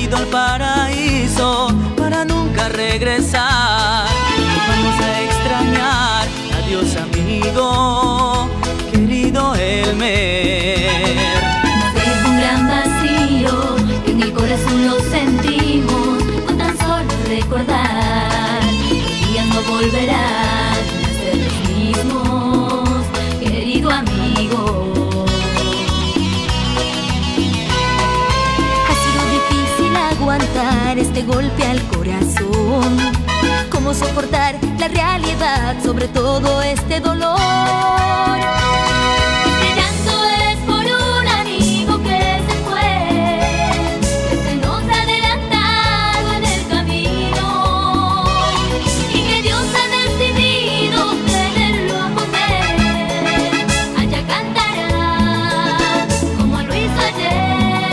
ido al paraíso para nunca regresar. Vamos a extrañar, adiós amigo, querido Elmer. Nos deja un gran vacío, que en el corazón lo sentimos, con tan solo recordar. Los días no volverán a ser los mismos, querido amigo. Aguantar este golpe al corazón, cómo soportar la realidad sobre todo este dolor. Este llanto es por un amigo que se fue, que se nos ha adelantado en el camino y que Dios ha decidido tenerlo con él. Allá cantará como lo hizo ayer.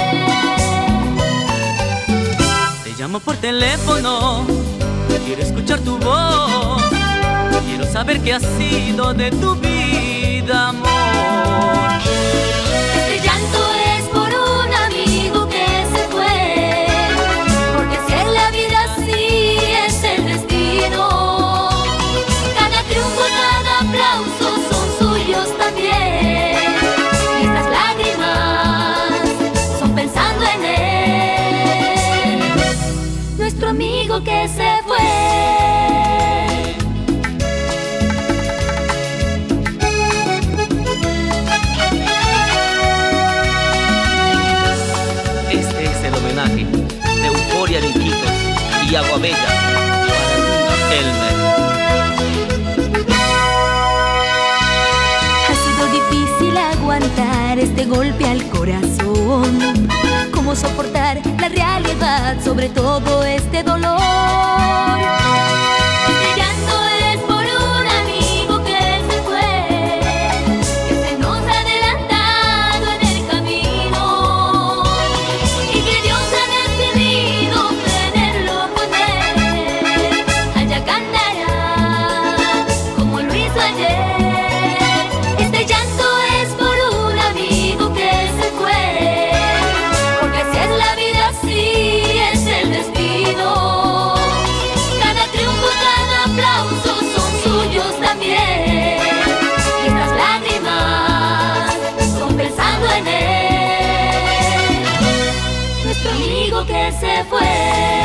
Llamo por teléfono, quiero escuchar tu voz, quiero saber qué ha sido de tu vida, amor. Este llanto es por un amigo que se fue, porque si es la vida así es el destino. Cada triunfo, cada aplauso son suyos también, y estas lágrimas son pensando en él, nuestro amigo que se fue. Este es el homenaje de Euforia de Iquitos y Agua Bella para Elmer. Ha sido difícil aguantar este golpe al corazón, cómo soportar la realidad sobre todo este dolor. Este llanto es por un amigo que se fue, que se nos ha adelantado en el camino y que Dios ha decidido tenerlo con él. Allá cantará como lo hizo ayer. Este llanto es por un amigo que se fue, porque así es la vida, así es el destino. Cada triunfo, cada aplauso son suyos también, y estas lágrimas son pensando en él, nuestro amigo que se fue.